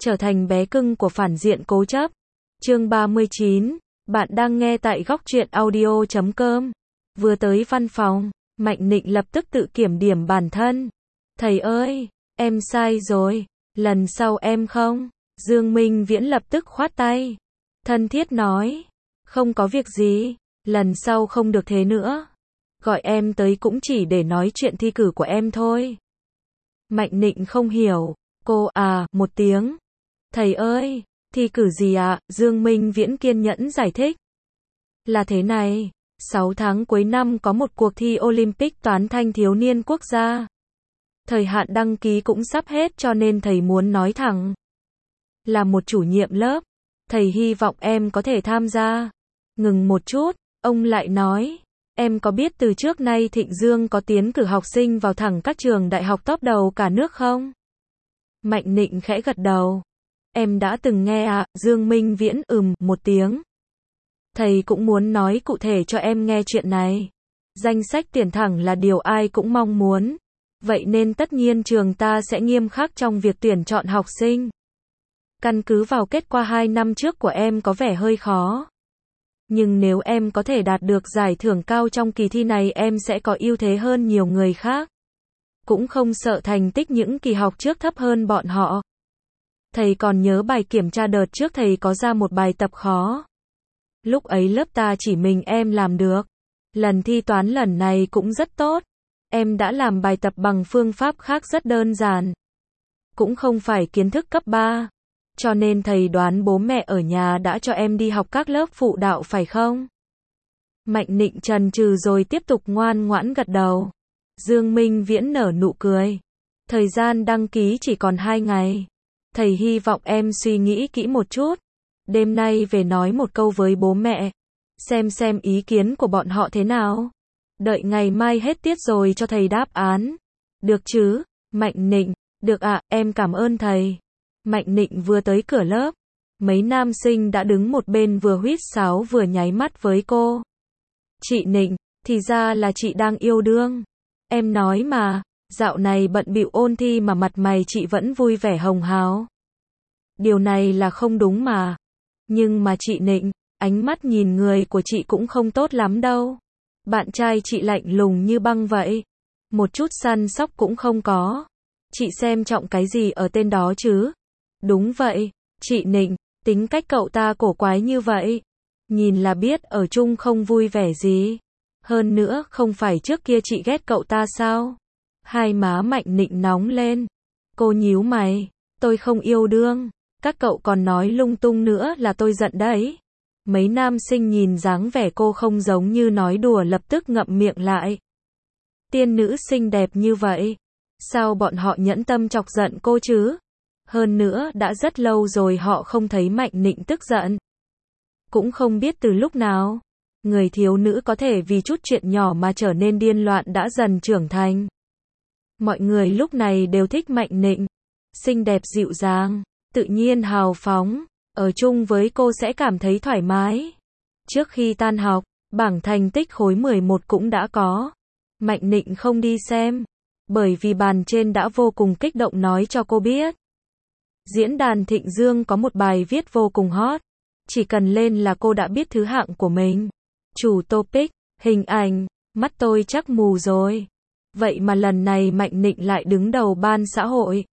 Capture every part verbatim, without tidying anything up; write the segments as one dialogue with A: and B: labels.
A: trở thành bé cưng của phản diện cố chấp. Chương ba mươi chín, bạn đang nghe tại góc truyện audio chấm com. Vừa tới văn phòng, Mạnh Nịnh lập tức tự kiểm điểm bản thân. Thầy ơi, em sai rồi, lần sau em không. Dương Minh Viễn lập tức khoát tay. Thân thiết nói, không có việc gì, lần sau không được thế nữa. Gọi em tới cũng chỉ để nói chuyện thi cử của em thôi. Mạnh Nịnh không hiểu, cô à, một tiếng. Thầy ơi, thi cử gì ạ? À? Dương Minh Viễn kiên nhẫn giải thích. Là thế này, sáu tháng cuối năm có một cuộc thi Olympic toán thanh thiếu niên quốc gia. Thời hạn đăng ký cũng sắp hết cho nên thầy muốn nói thẳng. Là một chủ nhiệm lớp, thầy hy vọng em có thể tham gia. Ngừng một chút, ông lại nói, em có biết từ trước nay Thịnh Dương có tiến cử học sinh vào thẳng các trường đại học top đầu cả nước không? Mạnh Nịnh khẽ gật đầu. Em đã từng nghe ạ. À, Dương Minh Viễn ừm một tiếng. Thầy cũng muốn nói cụ thể cho em nghe chuyện này. Danh sách tuyển thẳng là điều ai cũng mong muốn. Vậy nên tất nhiên trường ta sẽ nghiêm khắc trong việc tuyển chọn học sinh. Căn cứ vào kết quả hai năm trước của em có vẻ hơi khó. Nhưng nếu em có thể đạt được giải thưởng cao trong kỳ thi này em sẽ có ưu thế hơn nhiều người khác. Cũng không sợ thành tích những kỳ học trước thấp hơn bọn họ. Thầy còn nhớ bài kiểm tra đợt trước thầy có ra một bài tập khó. Lúc ấy lớp ta chỉ mình em làm được. Lần thi toán lần này cũng rất tốt. Em đã làm bài tập bằng phương pháp khác rất đơn giản. Cũng không phải kiến thức cấp ba. Cho nên thầy đoán bố mẹ ở nhà đã cho em đi học các lớp phụ đạo phải không? Mạnh Nịnh chần chừ rồi tiếp tục ngoan ngoãn gật đầu. Dương Minh Viễn nở nụ cười. Thời gian đăng ký chỉ còn hai ngày. Thầy hy vọng em suy nghĩ kỹ một chút. Đêm nay về nói một câu với bố mẹ. Xem xem ý kiến của bọn họ thế nào. Đợi ngày mai hết tiết rồi cho thầy đáp án. Được chứ? Mạnh Nịnh. Được ạ, à, em cảm ơn thầy. Mạnh Nịnh vừa tới cửa lớp. Mấy nam sinh đã đứng một bên vừa huýt sáo vừa nháy mắt với cô. Chị Nịnh, thì ra là chị đang yêu đương. Em nói mà, dạo này bận bịu ôn thi mà mặt mày chị vẫn vui vẻ hồng hào. Điều này là không đúng mà. Nhưng mà chị Nịnh, ánh mắt nhìn người của chị cũng không tốt lắm đâu. Bạn trai chị lạnh lùng như băng vậy. Một chút săn sóc cũng không có. Chị xem trọng cái gì ở tên đó chứ? Đúng vậy, chị Nịnh, tính cách cậu ta cổ quái như vậy. Nhìn là biết ở chung không vui vẻ gì. Hơn nữa, không phải trước kia chị ghét cậu ta sao? Hai má Mạnh Nịnh nóng lên. Cô nhíu mày, tôi không yêu đương. Các cậu còn nói lung tung nữa là tôi giận đấy. Mấy nam sinh nhìn dáng vẻ cô không giống như nói đùa lập tức ngậm miệng lại. Tiên nữ xinh đẹp như vậy. Sao bọn họ nhẫn tâm chọc giận cô chứ? Hơn nữa đã rất lâu rồi họ không thấy Mạnh Nịnh tức giận. Cũng không biết từ lúc nào. Người thiếu nữ có thể vì chút chuyện nhỏ mà trở nên điên loạn đã dần trưởng thành. Mọi người lúc này đều thích Mạnh Nịnh. Xinh đẹp dịu dàng, tự nhiên hào phóng. Ở chung với cô sẽ cảm thấy thoải mái. Trước khi tan học, bảng thành tích khối mười một cũng đã có. Mạnh Nịnh không đi xem. Bởi vì bàn trên đã vô cùng kích động nói cho cô biết. Diễn đàn Thịnh Dương có một bài viết vô cùng hot. Chỉ cần lên là cô đã biết thứ hạng của mình. Chủ topic, hình ảnh, mắt tôi chắc mù rồi. Vậy mà lần này Mạnh Nịnh lại đứng đầu ban xã hội.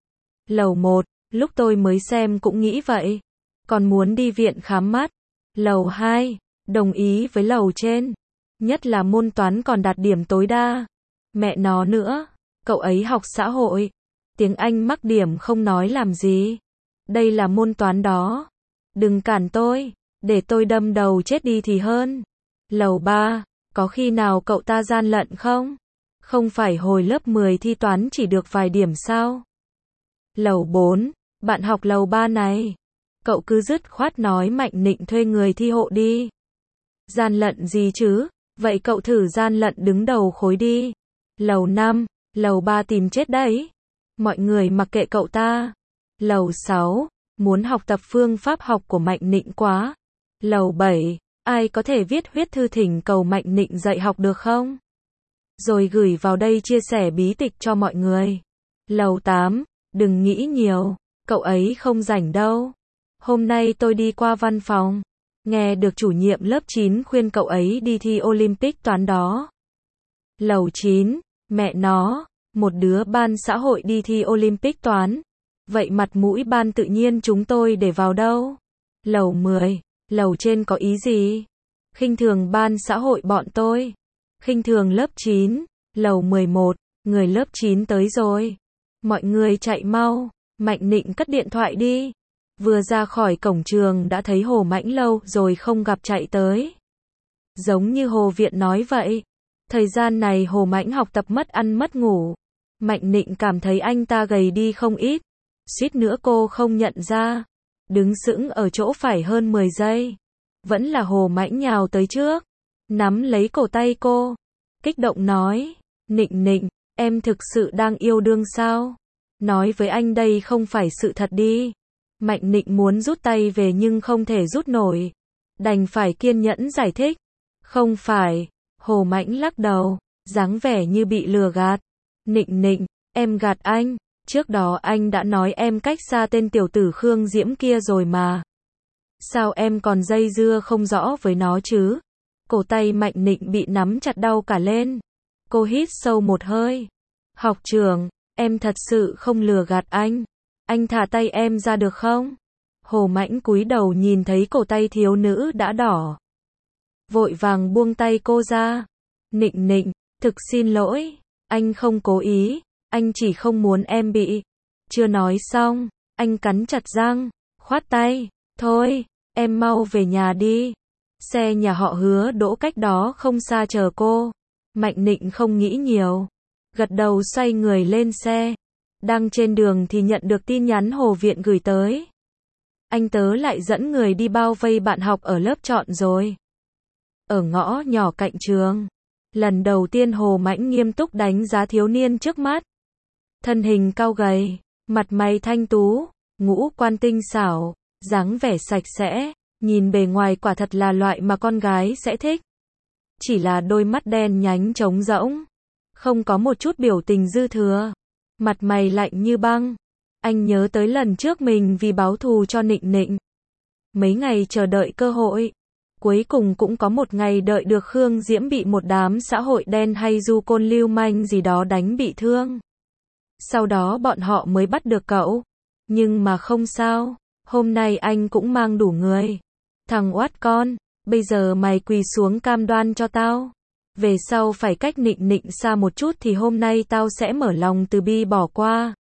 A: Lầu một, lúc tôi mới xem cũng nghĩ vậy. Còn muốn đi viện khám mắt. Lầu hai, đồng ý với lầu trên. Nhất là môn toán còn đạt điểm tối đa. Mẹ nó nữa, cậu ấy học xã hội. Tiếng Anh mắc điểm không nói làm gì. Đây là môn toán đó. Đừng cản tôi, để tôi đâm đầu chết đi thì hơn. Lầu ba, có khi nào cậu ta gian lận không? Không phải hồi lớp mười thi toán chỉ được vài điểm sao? Lầu bốn, bạn học lầu ba này. Cậu cứ dứt khoát nói Mạnh Nịnh thuê người thi hộ đi. Gian lận gì chứ? Vậy cậu thử gian lận đứng đầu khối đi. Lầu năm, lầu ba tìm chết đấy. Mọi người mặc kệ cậu ta. Lầu sáu, muốn học tập phương pháp học của Mạnh Nịnh quá. Lầu bảy, ai có thể viết huyết thư thỉnh cầu Mạnh Nịnh dạy học được không? Rồi gửi vào đây chia sẻ bí tịch cho mọi người. Lầu tám, đừng nghĩ nhiều. Cậu ấy không rảnh đâu. Hôm nay tôi đi qua văn phòng, nghe được chủ nhiệm lớp chín khuyên cậu ấy đi thi Olympic toán đó. Lầu chín, mẹ nó, một đứa ban xã hội đi thi Olympic toán. Vậy mặt mũi ban tự nhiên chúng tôi để vào đâu? Lầu mười, lầu trên có ý gì? Khinh thường ban xã hội bọn tôi. Khinh thường lớp chín, lầu mười một, người lớp chín tới rồi. Mọi người chạy mau, Mạnh Nịnh cất điện thoại đi. Vừa ra khỏi cổng trường đã thấy Hồ Mãnh lâu rồi không gặp chạy tới. Giống như Hồ Viện nói vậy. Thời gian này Hồ Mãnh học tập mất ăn mất ngủ. Mạnh Nịnh cảm thấy anh ta gầy đi không ít. Suýt nữa cô không nhận ra. Đứng sững ở chỗ phải hơn mười giây. Vẫn là Hồ Mãnh nhào tới trước. Nắm lấy cổ tay cô. Kích động nói. Nịnh Nịnh, em thực sự đang yêu đương sao? Nói với anh đây không phải sự thật đi. Mạnh Nịnh muốn rút tay về nhưng không thể rút nổi. Đành phải kiên nhẫn giải thích. Không phải. Hồ Mãnh lắc đầu, dáng vẻ như bị lừa gạt. Nịnh Nịnh, em gạt anh. Trước đó anh đã nói em cách xa tên tiểu tử Khương Diễm kia rồi mà. Sao em còn dây dưa không rõ với nó chứ? Cổ tay Mạnh Nịnh bị nắm chặt đau cả lên. Cô hít sâu một hơi. Học trưởng, em thật sự không lừa gạt anh. Anh thả tay em ra được không? Hồ Mãnh cúi đầu nhìn thấy cổ tay thiếu nữ đã đỏ. Vội vàng buông tay cô ra. Nịnh Nịnh, thực xin lỗi. Anh không cố ý. Anh chỉ không muốn em bị. Chưa nói xong, anh cắn chặt răng, khoát tay. Thôi, em mau về nhà đi. Xe nhà họ Hứa đỗ cách đó không xa chờ cô. Mạnh Nịnh không nghĩ nhiều. Gật đầu xoay người lên xe. Đang trên đường thì nhận được tin nhắn Hồ Viện gửi tới. Anh tớ lại dẫn người đi bao vây bạn học ở lớp chọn rồi. Ở ngõ nhỏ cạnh trường. Lần đầu tiên Hồ Mãnh nghiêm túc đánh giá thiếu niên trước mắt. Thân hình cao gầy, mặt mày thanh tú, ngũ quan tinh xảo, dáng vẻ sạch sẽ, nhìn bề ngoài quả thật là loại mà con gái sẽ thích. Chỉ là đôi mắt đen nhánh trống rỗng, không có một chút biểu tình dư thừa, mặt mày lạnh như băng. Anh nhớ tới lần trước mình vì báo thù cho Nịnh Nịnh, mấy ngày chờ đợi cơ hội, cuối cùng cũng có một ngày đợi được Khương Diễm bị một đám xã hội đen hay du côn lưu manh gì đó đánh bị thương. Sau đó bọn họ mới bắt được cậu. Nhưng mà không sao, hôm nay anh cũng mang đủ người. Thằng oát con, bây giờ mày quỳ xuống cam đoan cho tao. Về sau phải cách Nịnh Nịnh xa một chút thì hôm nay tao sẽ mở lòng từ bi bỏ qua.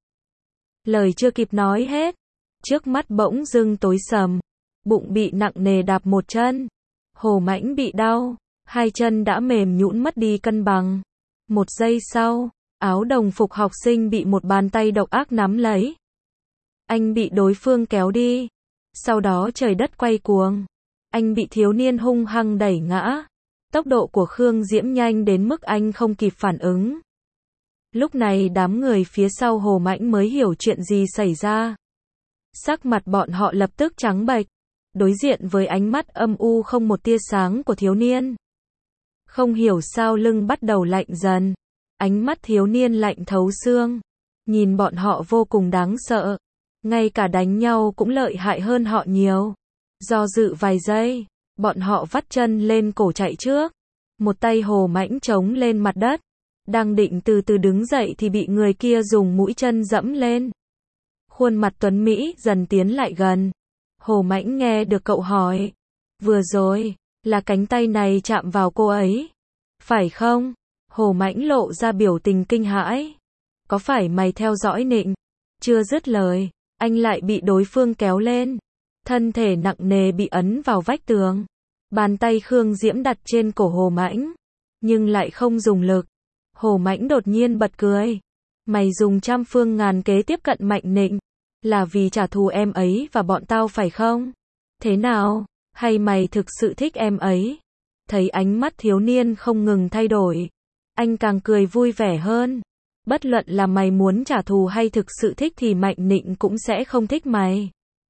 A: Lời chưa kịp nói hết, trước mắt bỗng dưng tối sầm, bụng bị nặng nề đạp một chân. Hồ Mãnh bị đau, hai chân đã mềm nhũn mất đi cân bằng. Một giây sau, áo đồng phục học sinh bị một bàn tay độc ác nắm lấy. Anh bị đối phương kéo đi. Sau đó trời đất quay cuồng. Anh bị thiếu niên hung hăng đẩy ngã. Tốc độ của Khương Diễm nhanh đến mức anh không kịp phản ứng. Lúc này đám người phía sau Hồ Mãnh mới hiểu chuyện gì xảy ra. Sắc mặt bọn họ lập tức trắng bệch, đối diện với ánh mắt âm u không một tia sáng của thiếu niên. Không hiểu sao lưng bắt đầu lạnh dần. Ánh mắt thiếu niên lạnh thấu xương. Nhìn bọn họ vô cùng đáng sợ. Ngay cả đánh nhau cũng lợi hại hơn họ nhiều. Do dự vài giây, bọn họ vắt chân lên cổ chạy trước. Một tay Hồ Mãnh chống lên mặt đất. Đang định từ từ đứng dậy thì bị người kia dùng mũi chân dẫm lên. Khuôn mặt tuấn Mỹ dần tiến lại gần. Hồ Mãnh nghe được cậu hỏi. Vừa rồi, là cánh tay này chạm vào cô ấy. Phải không? Hồ Mãnh lộ ra biểu tình kinh hãi. Có phải mày theo dõi Nịnh? Chưa dứt lời, anh lại bị đối phương kéo lên. Thân thể nặng nề bị ấn vào vách tường. Bàn tay Khương Diễm đặt trên cổ Hồ Mãnh, nhưng lại không dùng lực. Hồ Mãnh đột nhiên bật cười. Mày dùng trăm phương ngàn kế tiếp cận Mạnh Nịnh, là vì trả thù em ấy và bọn tao phải không? Thế nào? Hay mày thực sự thích em ấy? Thấy ánh mắt thiếu niên không ngừng thay đổi, anh càng cười vui vẻ hơn. Bất luận là mày muốn trả thù hay thực sự thích thì Mạnh Nịnh cũng sẽ không thích mày.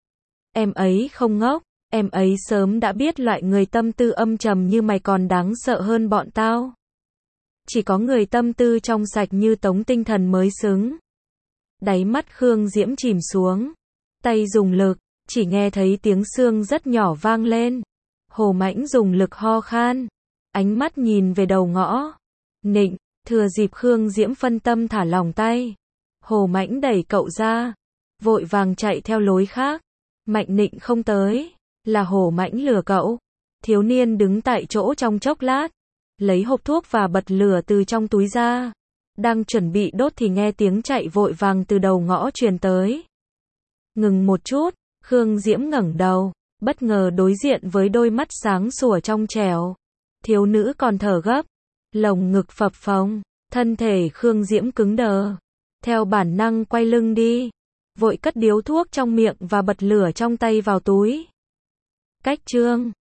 A: Em ấy không ngốc, em ấy sớm đã biết loại người tâm tư âm trầm như mày còn đáng sợ hơn bọn tao. Chỉ có người tâm tư trong sạch như Tống Tinh Thần mới xứng. Đáy mắt Khương Diễm chìm xuống. tay dùng lực, chỉ nghe thấy tiếng xương rất nhỏ vang lên. Hồ Mãnh dùng lực ho khan, ánh mắt nhìn về đầu ngõ. Nịnh, thừa dịp Khương Diễm phân tâm thả lỏng tay. Hồ Mãnh đẩy cậu ra, vội vàng chạy theo lối khác. Mạnh Nịnh không tới, là Hồ Mãnh lừa cậu. Thiếu niên đứng tại chỗ trong chốc lát, lấy hộp thuốc và bật lửa từ trong túi ra. Đang chuẩn bị đốt thì nghe tiếng chạy vội vàng từ đầu ngõ truyền tới. Ngừng một chút, Khương Diễm ngẩng đầu, bất ngờ đối diện với đôi mắt sáng sủa trong trẻo. Thiếu nữ còn thở gấp, lồng ngực phập phồng, thân thể Khương Diễm cứng đờ. Theo bản năng quay lưng đi, vội cất điếu thuốc trong miệng và bật lửa trong tay vào túi. Cách chương